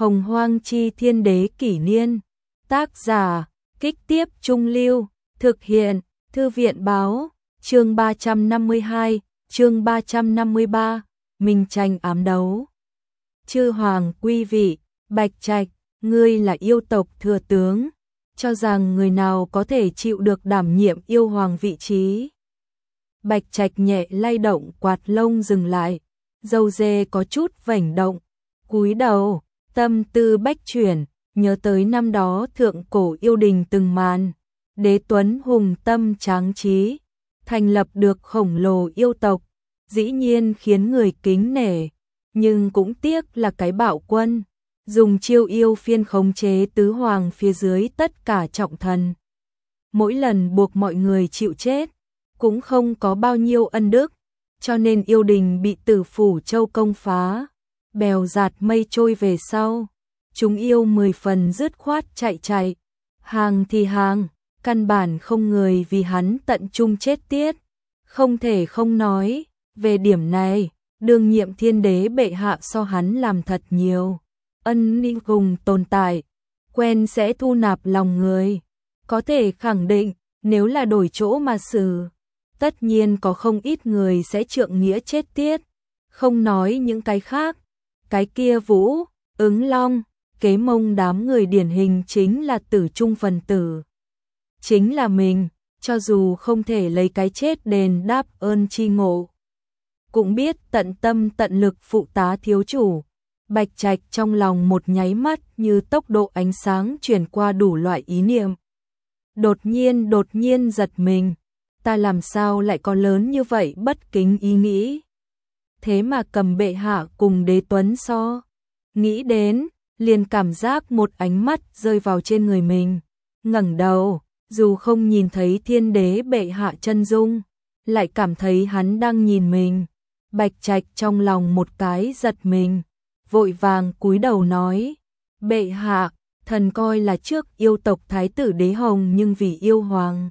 Hồng Hoang Chi Thiên Đế Kỷ Niên. Tác giả, Kích Tiếp Trung Lưu. Thực hiện, Thư viện Báo. Chương 352, chương 353, Minh tranh ám đấu. Chư hoàng quý vị, Bạch Trạch, ngươi là yêu tộc thừa tướng, cho rằng người nào có thể chịu được đảm nhiệm yêu hoàng vị trí. Bạch Trạch nhẹ lay động quạt lông dừng lại, râu dê có chút vểnh động, cúi đầu, tâm tư bách chuyển, nhớ tới năm đó thượng cổ yêu đình từng màn, Đế Tuấn hùng tâm tráng trí, thành lập được khổng lồ yêu tộc, dĩ nhiên khiến người kính nể, nhưng cũng tiếc là cái bạo quân, dùng chiêu yêu phiên khống chế tứ hoàng phía dưới tất cả trọng thần. Mỗi lần buộc mọi người chịu chết, cũng không có bao nhiêu ân đức, cho nên yêu đình bị Tử Phủ Châu công phá, bèo dạt mây trôi về sau. Chúng yêu 10 phần dứt khoát chạy, hàng thì hàng, căn bản không người vì hắn tận chung chết tiết. Không thể không nói, về điểm này, đương nhiệm thiên đế bệ hạ so hắn làm thật nhiều. Ân ninh cùng tồn tại, quen sẽ thu nạp lòng người. Có thể khẳng định, nếu là đổi chỗ mà xử, tất nhiên có không ít người sẽ trượng nghĩa chết tiết. Không nói những cái khác, cái kia Vũ, Ứng Long, Kế Mông đám người điển hình chính là tử trung phần tử. Chính là mình, cho dù không thể lấy cái chết đền đáp ơn chi ngộ, cũng biết tận tâm tận lực phụ tá thiếu chủ. Bạch Trạch trong lòng một nháy mắt như tốc độ ánh sáng chuyển qua đủ loại ý niệm. Đột nhiên giật mình, ta làm sao lại có lớn như vậy bất kính ý nghĩ. Thế mà cầm bệ hạ cùng Đế Tuấn so. Nghĩ đến, liền cảm giác một ánh mắt rơi vào trên người mình. Ngẩng đầu, dù không nhìn thấy thiên đế bệ hạ chân dung, lại cảm thấy hắn đang nhìn mình. Bạch Trạch trong lòng một cái giật mình, vội vàng cúi đầu nói, bệ hạ, thần coi là trước yêu tộc thái tử Đế Hồng nhưng vì yêu hoàng.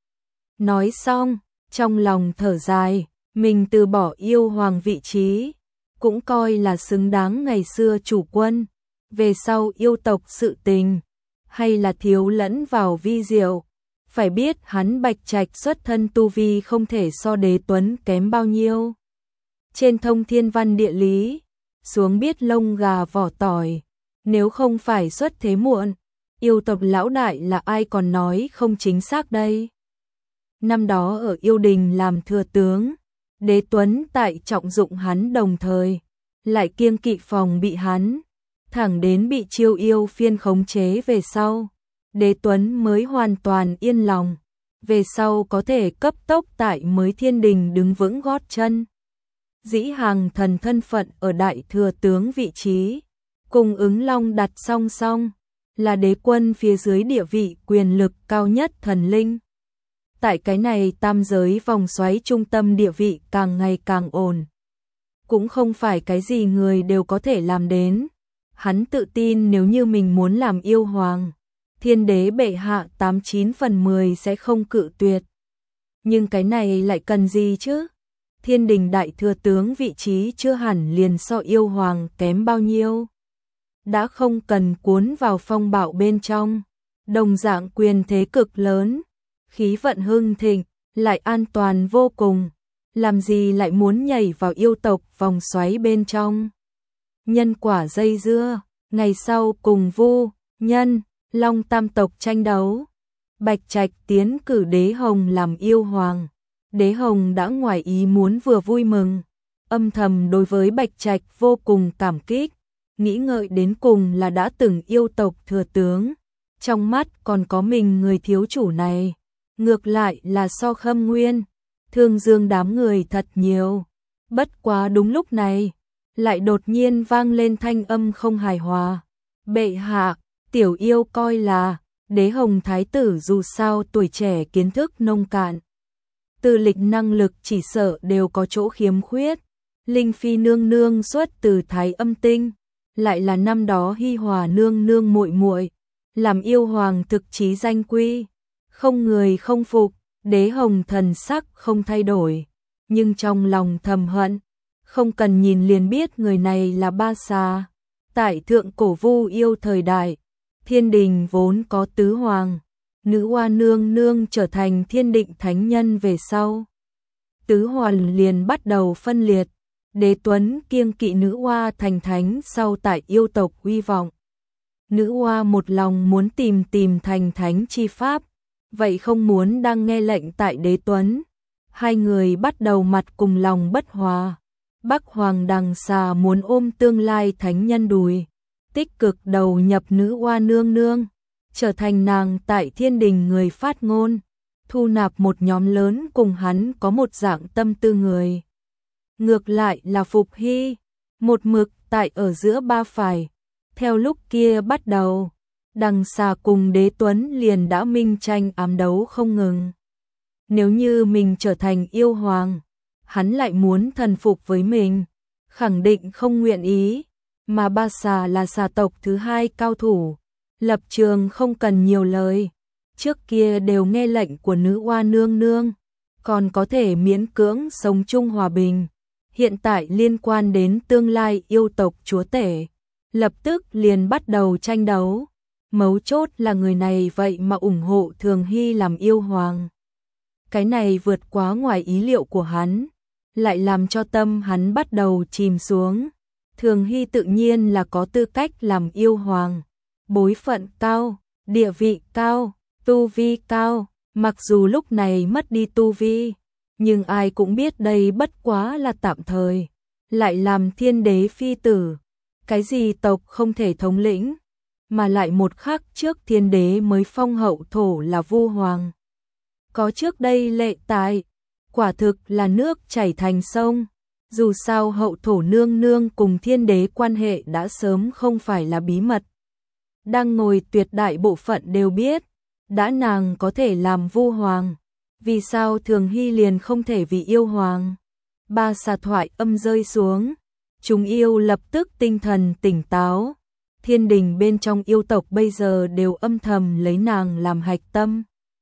Nói xong, trong lòng thở dài, mình từ bỏ yêu hoàng vị trí, cũng coi là xứng đáng ngày xưa chủ quân. Về sau yêu tộc sự tình, hay là thiếu lẫn vào vi diệu. Phải biết hắn Bạch Trạch xuất thân tu vi không thể so Đế Tuấn kém bao nhiêu. Trên thông thiên văn địa lý, xuống biết lông gà vỏ tỏi. Nếu không phải xuất thế muộn, yêu tộc lão đại là ai còn nói không chính xác đây. Năm đó ở yêu đình làm thừa tướng, Đế Tuấn tại trọng dụng hắn đồng thời, lại kiêng kỵ phòng bị hắn, thẳng đến bị chiêu yêu phiên khống chế về sau, Đế Tuấn mới hoàn toàn yên lòng, về sau có thể cấp tốc tại mới thiên đình đứng vững gót chân. Dĩ hàng thần thân phận ở đại thừa tướng vị trí, cùng Ứng Long đặt song song, là đế quân phía dưới địa vị quyền lực cao nhất thần linh. Tại cái này tam giới vòng xoáy trung tâm địa vị càng ngày càng ổn. Cũng không phải cái gì người đều có thể làm đến. Hắn tự tin nếu như mình muốn làm yêu hoàng, thiên đế bệ hạ 89 phần 10 sẽ không cự tuyệt. Nhưng cái này lại cần gì chứ? Thiên đình đại thừa tướng vị trí chưa hẳn liền so yêu hoàng kém bao nhiêu. Đã không cần cuốn vào phong bạo bên trong, đồng dạng quyền thế cực lớn, khí vận hưng thịnh, lại an toàn vô cùng, làm gì lại muốn nhảy vào yêu tộc vòng xoáy bên trong. Nhân quả dây dưa, ngày sau cùng Vu, Nhân, Long tam tộc tranh đấu. Bạch Trạch tiến cử Đế Hồng làm yêu hoàng. Đế Hồng đã ngoài ý muốn vừa vui mừng, âm thầm đối với Bạch Trạch vô cùng cảm kích, nghĩ ngợi đến cùng là đã từng yêu tộc thừa tướng, trong mắt còn có mình người thiếu chủ này, ngược lại là so Khâm Nguyên, Thương Dương đám người thật nhiều. Bất quá đúng lúc này, lại đột nhiên vang lên thanh âm không hài hòa. Bệ hạ, tiểu yêu coi là Đế Hồng thái tử dù sao tuổi trẻ kiến thức nông cạn, tư lịch năng lực chỉ sợ đều có chỗ khiếm khuyết. Linh Phi nương nương xuất từ Thái Âm Tinh, lại là năm đó Hi Hòa nương nương muội muội, làm yêu hoàng thực chí danh quy, không người không phục. Đế Hồng thần sắc không thay đổi, nhưng trong lòng thầm hận, không cần nhìn liền biết người này là Ba Xà. Tại thượng cổ Vu yêu thời đại, thiên đình vốn có tứ hoàng, nữ hoa nương nương trở thành thiên định thánh nhân về sau. Tứ hoàng liền bắt đầu phân liệt, Đế Tuấn kiêng kỵ nữ hoa thành thánh sau tại yêu tộc uy vọng. Nữ hoa một lòng muốn tìm thành thánh chi pháp, vậy không muốn đang nghe lệnh tại Đế Tuấn. Hai người bắt đầu mặt cùng lòng bất hòa. Bắc Hoàng Đằng Xà muốn ôm tương lai thánh nhân đùi, tích cực đầu nhập nữ hoa nương nương, trở thành nàng tại thiên đình người phát ngôn, thu nạp một nhóm lớn cùng hắn có một dạng tâm tư người. Ngược lại là Phục Hy, một mực tại ở giữa ba phải. Theo lúc kia bắt đầu, Đằng Xà cùng Đế Tuấn liền đã minh tranh ám đấu không ngừng. Nếu như mình trở thành yêu hoàng, hắn lại muốn thần phục với mình, khẳng định không nguyện ý, mà ba xà là xà tộc thứ hai cao thủ, lập trường không cần nhiều lời, trước kia đều nghe lệnh của nữ hoa nương nương, còn có thể miễn cưỡng sống chung hòa bình, hiện tại liên quan đến tương lai yêu tộc chúa tể, lập tức liền bắt đầu tranh đấu, mấu chốt là người này vậy mà ủng hộ Thường Hy làm yêu hoàng. Cái này vượt quá ngoài ý liệu của hắn, lại làm cho tâm hắn bắt đầu chìm xuống. Thường Hy tự nhiên là có tư cách làm yêu hoàng, bối phận cao, địa vị cao, tu vi cao, mặc dù lúc này mất đi tu vi, nhưng ai cũng biết đây bất quá là tạm thời, lại làm thiên đế phi tử, cái gì tộc không thể thống lĩnh, mà lại một khắc trước thiên đế mới phong hậu thổ là Vu hoàng. Có trước đây lệ tài, quả thực là nước chảy thành sông, dù sao hậu thổ nương nương cùng thiên đế quan hệ đã sớm không phải là bí mật. Đang ngồi tuyệt đại bộ phận đều biết, đã nàng có thể làm Vu hoàng, vì sao Thường Hy liền không thể vì yêu hoàng. Ba xà thoại âm rơi xuống, chúng yêu lập tức tinh thần tỉnh táo, thiên đình bên trong yêu tộc bây giờ đều âm thầm lấy nàng làm hạch tâm.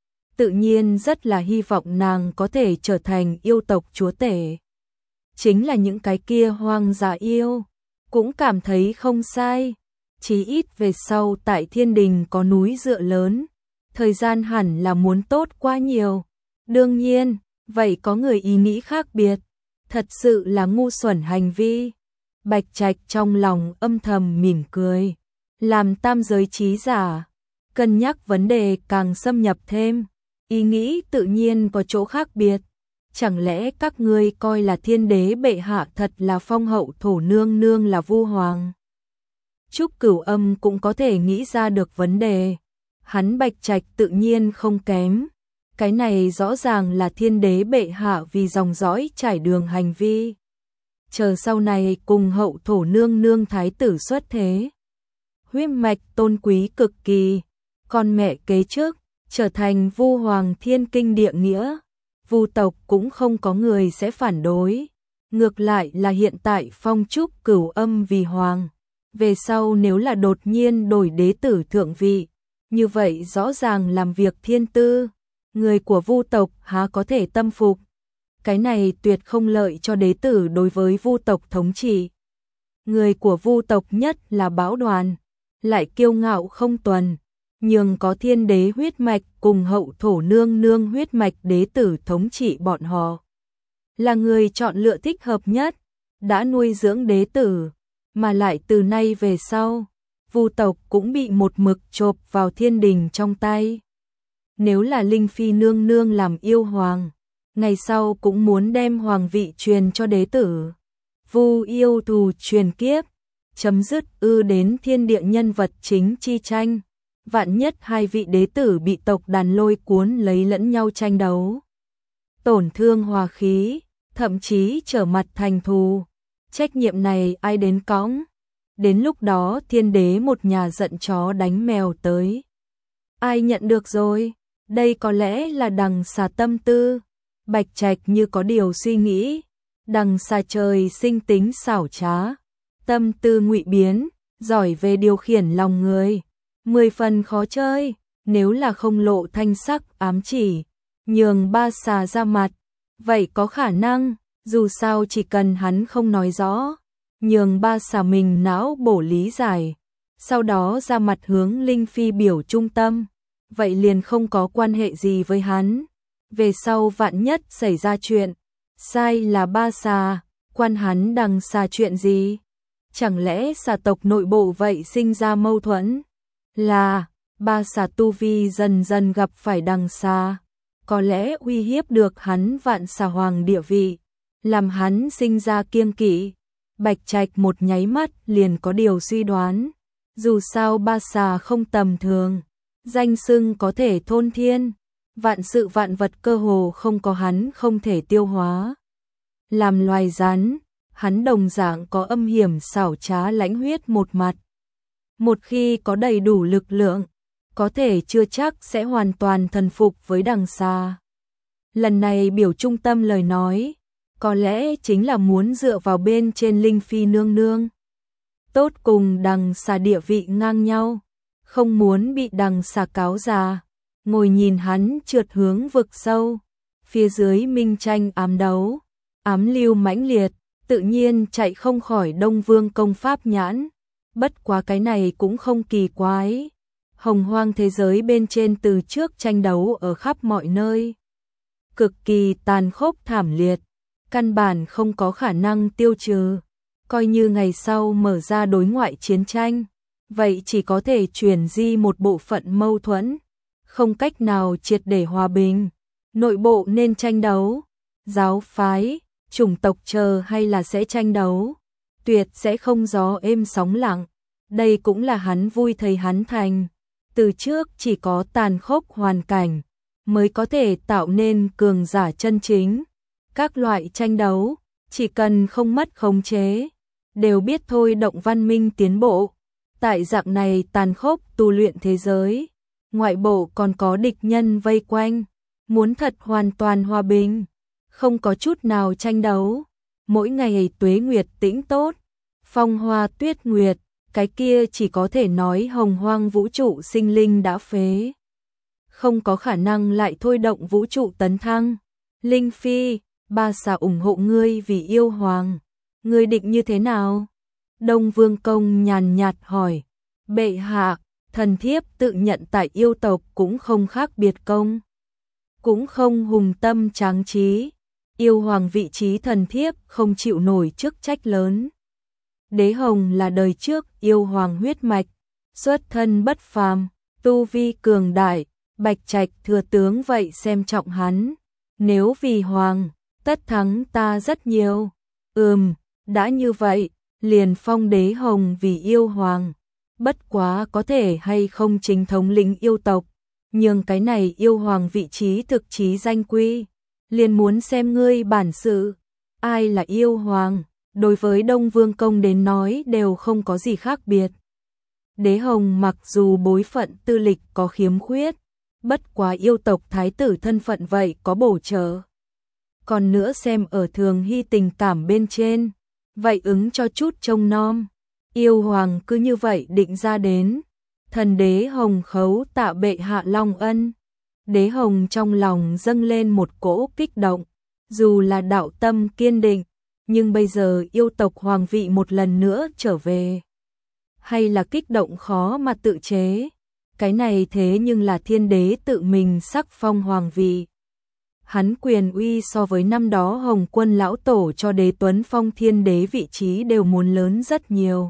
Tự nhiên rất là hy vọng nàng có thể trở thành yêu tộc chúa tể. Chính là những cái kia hoang dã yêu, cũng cảm thấy không sai, chí ít về sau tại thiên đình có núi dựa lớn, thời gian hẳn là muốn tốt quá nhiều. Đương nhiên, vậy có người ý nghĩ khác biệt, thật sự là ngu xuẩn hành vi. Bạch Trạch trong lòng âm thầm mỉm cười, làm tam giới trí giả, cân nhắc vấn đề càng xâm nhập thêm. Ý nghĩ tự nhiên có chỗ khác biệt, chẳng lẽ các ngươi coi là thiên đế bệ hạ thật là phong hậu thổ nương nương là Vu hoàng? Trúc Cửu Âm cũng có thể nghĩ ra được vấn đề, hắn Bạch Trạch tự nhiên không kém, cái này rõ ràng là thiên đế bệ hạ vì dòng dõi trải đường hành vi. Chờ sau này cùng hậu thổ nương nương thái tử xuất thế, huyết mạch tôn quý cực kỳ, con mẹ kế trước trở thành Vu hoàng thiên kinh địa nghĩa, Vu tộc cũng không có người sẽ phản đối. Ngược lại là hiện tại phong Trúc Cửu Âm vì hoàng, về sau nếu là đột nhiên đổi đế tử thượng vị, như vậy rõ ràng làm việc thiên tư, người của Vu tộc há có thể tâm phục. Cái này tuyệt không lợi cho đế tử đối với Vu tộc thống trị. Người của Vu tộc nhất là Bão Đoàn, lại kiêu ngạo không tuần, nhưng có thiên đế huyết mạch cùng hậu thổ nương nương huyết mạch đế tử thống trị bọn họ. Là người chọn lựa thích hợp nhất, đã nuôi dưỡng đế tử, mà lại từ nay về sau, Vu tộc cũng bị một mực chộp vào thiên đình trong tay. Nếu là Linh Phi nương nương làm yêu hoàng, ngày sau cũng muốn đem hoàng vị truyền cho đế tử. Vu yêu thù truyền kiếp, chấm dứt đến thiên địa nhân vật chính chi tranh. Vạn nhất hai vị đế tử bị tộc đàn lôi cuốn lấy lẫn nhau tranh đấu, tổn thương hòa khí, thậm chí trở mặt thành thù, trách nhiệm này ai đến cõng? Đến lúc đó thiên đế một nhà giận chó đánh mèo tới, ai nhận được rồi? Đây có lẽ là Đằng Xà tâm tư. Bạch Trạch như có điều suy nghĩ, Đằng Xà trời sinh tính xảo trá, tâm tư ngụy biến, giỏi về điều khiển lòng người, 10 phần khó chơi, nếu là không lộ thanh sắc ám chỉ, nhường ba xà ra mặt, vậy có khả năng, dù sao chỉ cần hắn không nói rõ, nhường ba xà mình não bổ lý giải, sau đó ra mặt hướng Linh Phi biểu trung tâm, vậy liền không có quan hệ gì với hắn. Về sau vạn nhất xảy ra chuyện, sai là ba xà, quan hắn đằng xà chuyện gì? Chẳng lẽ xà tộc nội bộ vậy sinh ra mâu thuẫn? Là, ba xà tu vi dần dần gặp phải đằng xà, có lẽ uy hiếp được hắn vạn xà hoàng địa vị, làm hắn sinh ra kiêng kỵ. Bạch Trạch một nháy mắt liền có điều suy đoán, dù sao ba xà không tầm thường, danh xưng có thể thôn thiên, vạn sự vạn vật cơ hồ không có hắn không thể tiêu hóa. Làm loài rắn, hắn đồng dạng có âm hiểm xảo trá lãnh huyết một mặt. Một khi có đầy đủ lực lượng, có thể chưa chắc sẽ hoàn toàn thần phục với đằng xà. Lần này biểu trung tâm lời nói, có lẽ chính là muốn dựa vào bên trên Linh Phi nương nương. Tốt cùng đằng xà địa vị ngang nhau, không muốn bị đằng xà cáo già, ngồi nhìn hắn trượt hướng vực sâu. Phía dưới minh tranh ám đấu, ám lưu mãnh liệt, tự nhiên chạy không khỏi Đông Vương công pháp nhãn. Bất quá cái này cũng không kỳ quái. Hồng hoang thế giới bên trên từ trước tranh đấu ở khắp mọi nơi, cực kỳ tàn khốc thảm liệt, căn bản không có khả năng tiêu trừ. Coi như ngày sau mở ra đối ngoại chiến tranh, vậy chỉ có thể chuyển di một bộ phận mâu thuẫn, không cách nào triệt để hòa bình. Nội bộ nên tranh đấu, giáo phái, chủng tộc chờ hay là sẽ tranh đấu, tuyệt sẽ không gió êm sóng lặng. Đây cũng là hắn vui thấy hắn thành. Từ trước chỉ có tàn khốc hoàn cảnh mới có thể tạo nên cường giả chân chính. Các loại tranh đấu, chỉ cần không mất khống chế, đều biết thôi động văn minh tiến bộ. Tại dạng này tàn khốc tu luyện thế giới, ngoại bộ còn có địch nhân vây quanh, muốn thật hoàn toàn hòa bình, không có chút nào tranh đấu. Mỗi ngày tuế nguyệt tĩnh tốt, phong hoa tuyết nguyệt, cái kia chỉ có thể nói hồng hoang vũ trụ sinh linh đã phế, không có khả năng lại thôi động vũ trụ tấn thăng. Linh Phi, ba xà ủng hộ ngươi vì yêu hoàng, ngươi định như thế nào? Đông Vương công nhàn nhạt hỏi. Bệ hạ, thần thiếp tự nhận tại yêu tộc cũng không khác biệt công, cũng không hùng tâm tráng trí. Yêu hoàng vị trí thần thiếp không chịu nổi chức trách lớn. Đế Hồng là đời trước yêu hoàng huyết mạch, xuất thân bất phàm, tu vi cường đại, Bạch Trạch thừa tướng vậy xem trọng hắn. Nếu vì hoàng, tất thắng ta rất nhiều. Đã như vậy, liền phong Đế Hồng vì yêu hoàng. Bất quá có thể hay không chính thống lĩnh yêu tộc, nhưng cái này yêu hoàng vị trí thực chí danh quy, liền muốn xem ngươi bản sự. Ai là yêu hoàng, đối với Đông Vương công đến nói đều không có gì khác biệt. Đế Hồng mặc dù bối phận tư lịch có khiếm khuyết, bất quá yêu tộc thái tử thân phận vậy có bổ trợ. Còn nữa xem ở thường hy tình cảm bên trên, vậy ứng cho chút trông nom. Yêu hoàng cứ như vậy định ra đến. Thần Đế Hồng khấu tạ bệ hạ long ân. Đế Hồng trong lòng dâng lên một cỗ kích động, dù là đạo tâm kiên định, nhưng bây giờ yêu tộc hoàng vị một lần nữa trở về, hay là kích động khó mà tự chế. Cái này thế nhưng là thiên đế tự mình sắc phong hoàng vị. Hắn quyền uy so với năm đó Hồng Quân lão tổ cho Đế Tuấn phong thiên đế vị trí đều muốn lớn rất nhiều.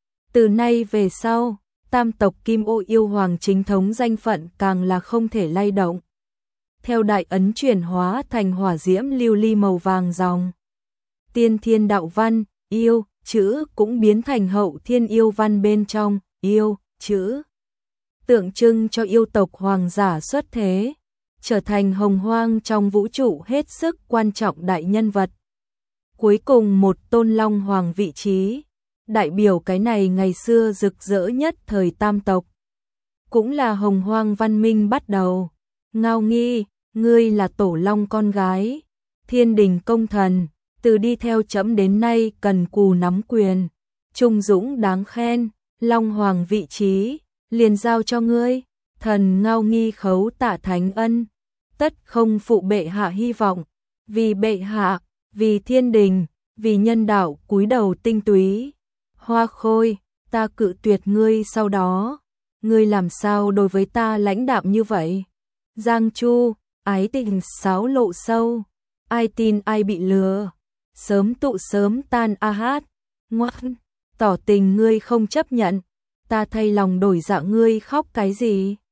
Từ nay về sau, tam tộc Kim Ô yêu hoàng chính thống danh phận càng là không thể lay động. Theo đại ấn chuyển hóa thành hỏa diễm lưu ly màu vàng ròng. Tiên thiên đạo văn, yêu, chữ cũng biến thành hậu thiên yêu văn bên trong, yêu, chữ. Tượng trưng cho yêu tộc hoàng giả xuất thế, trở thành hồng hoang trong vũ trụ hết sức quan trọng đại nhân vật. Cuối cùng một tôn long hoàng vị trí, đại biểu cái này ngày xưa rực rỡ nhất thời tam tộc. Cũng là hồng hoang văn minh bắt đầu. Ngao Nghi, ngươi là tổ long con gái, thiên đình công thần, từ đi theo trẫm đến nay cần cù nắm quyền, trung dũng đáng khen, long hoàng vị trí, liền giao cho ngươi. Thần Ngao Nghi khấu tạ thánh ân, tất không phụ bệ hạ hy vọng, vì bệ hạ, vì thiên đình, vì nhân đạo cúi đầu tinh túy. Hoa Khôi, ta cự tuyệt ngươi sau đó, ngươi làm sao đối với ta lãnh đạm như vậy? Giang Chu, ái tình sáo lộ sâu, ai tin ai bị lừa, sớm tụ sớm tan a hát, ngoan, tỏ tình ngươi không chấp nhận, ta thay lòng đổi dạ ngươi khóc cái gì?